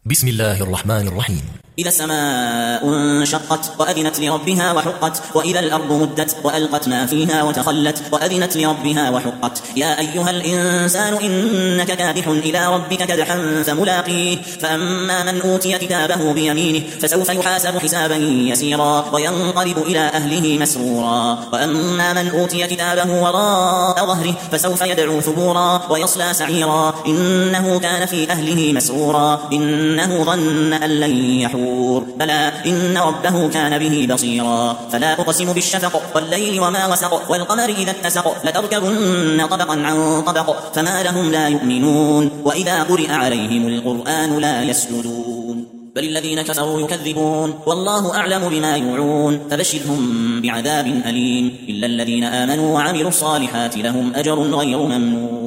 بسم الله الرحمن الرحيم. إذا السماء انشقت وأذنت لربها وحقت، وإذا الأرض مدت وألقت ما فيها وتخلت وأذنت لربها وحقت. يا أيها الإنسان إنك كادح إلى ربك كدحا فملاقيه، فأما من أوتي كتابه بيمينه فسوف يحاسب حسابا يسيرا وينقلب إلى أهله مسرورا، وأما من أوتي كتابه وراء ظهره فسوف يدعو ثبورا ويصلى سعيرا، إنه كان في أهله مسرورا، إنه ظن أن لن يحور. بلى إن ربه كان به بصيرا. فلا أقسم بالشفق والليل وما وسق والقمر إذا اتسق لتركبن طبقا عن طبق فما لهم لا يؤمنون وإذا قرئ عليهم القرآن لا يسجدون بل الذين كفروا يكذبون والله أعلم بما يوعون فبشرهم بعذاب أليم إلا الذين آمنوا وعملوا الصالحات لهم أجر غير ممنون.